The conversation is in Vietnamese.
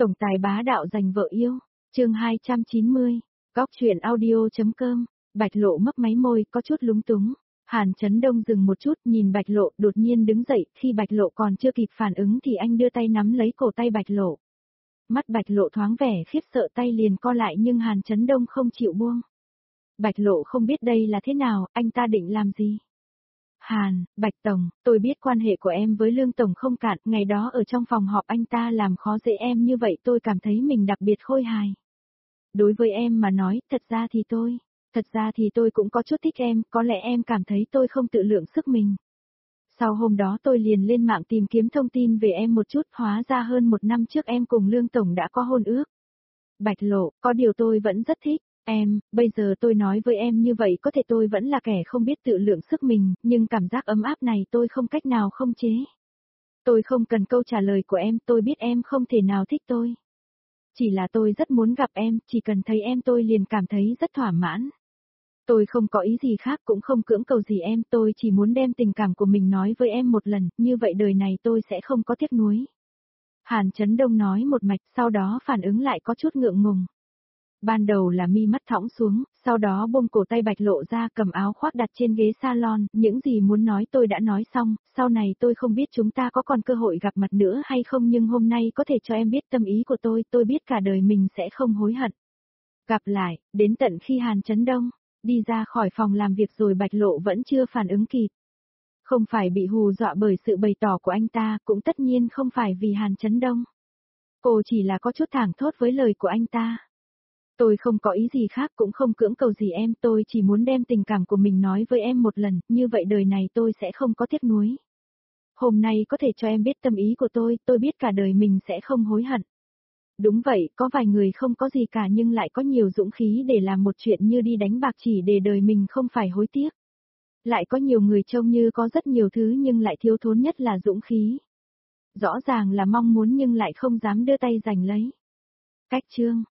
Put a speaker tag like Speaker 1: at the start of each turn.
Speaker 1: Tổng tài bá đạo giành vợ yêu, chương 290, góc truyện audio.com, Bạch Lộ mấp máy môi có chút lúng túng. Hàn Chấn Đông dừng một chút nhìn Bạch Lộ đột nhiên đứng dậy, khi Bạch Lộ còn chưa kịp phản ứng thì anh đưa tay nắm lấy cổ tay Bạch Lộ. Mắt Bạch Lộ thoáng vẻ khiếp sợ tay liền co lại nhưng Hàn Chấn Đông không chịu buông. Bạch Lộ không biết đây là thế nào, anh ta định làm gì? Bạch Tổng, tôi biết quan hệ của em với Lương Tổng không cạn, ngày đó ở trong phòng họp anh ta làm khó dễ em như vậy tôi cảm thấy mình đặc biệt khôi hài. Đối với em mà nói, thật ra thì tôi cũng có chút thích em, có lẽ em cảm thấy tôi không tự lượng sức mình. Sau hôm đó tôi liền lên mạng tìm kiếm thông tin về em một chút, hóa ra hơn 1 năm trước em cùng Lương Tổng đã có hôn ước. Bạch Lộ, có điều tôi vẫn rất thích. Em, bây giờ tôi nói với em như vậy có thể tôi vẫn là kẻ không biết tự lượng sức mình, nhưng cảm giác ấm áp này tôi không cách nào không chế. Tôi không cần câu trả lời của em, tôi biết em không thể nào thích tôi. Chỉ là tôi rất muốn gặp em, chỉ cần thấy em tôi liền cảm thấy rất thỏa mãn. Tôi không có ý gì khác cũng không cưỡng cầu gì em, tôi chỉ muốn đem tình cảm của mình nói với em một lần, như vậy đời này tôi sẽ không có tiếc nuối. Hàn Chấn Đông nói một mạch, sau đó phản ứng lại có chút ngượng ngùng. Ban đầu là mi mắt thõng xuống, sau đó buông cổ tay Bạch Lộ ra cầm áo khoác đặt trên ghế salon, những gì muốn nói tôi đã nói xong, sau này tôi không biết chúng ta có còn cơ hội gặp mặt nữa hay không nhưng hôm nay có thể cho em biết tâm ý của tôi biết cả đời mình sẽ không hối hận. Gặp lại, đến tận khi Hàn Chấn Đông đi ra khỏi phòng làm việc rồi Bạch Lộ vẫn chưa phản ứng kịp. Không phải bị hù dọa bởi sự bày tỏ của anh ta, cũng tất nhiên không phải vì Hàn Chấn Đông. Cô chỉ là có chút thảng thốt với lời của anh ta. Tôi không có ý gì khác cũng không cưỡng cầu gì em, tôi chỉ muốn đem tình cảm của mình nói với em một lần, như vậy đời này tôi sẽ không có tiếc nuối. Hôm nay có thể cho em biết tâm ý của tôi biết cả đời mình sẽ không hối hận. Đúng vậy, có vài người không có gì cả nhưng lại có nhiều dũng khí để làm một chuyện như đi đánh bạc chỉ để đời mình không phải hối tiếc. Lại có nhiều người trông như có rất nhiều thứ nhưng lại thiếu thốn nhất là dũng khí. Rõ ràng là mong muốn nhưng lại không dám đưa tay giành lấy. Cách chương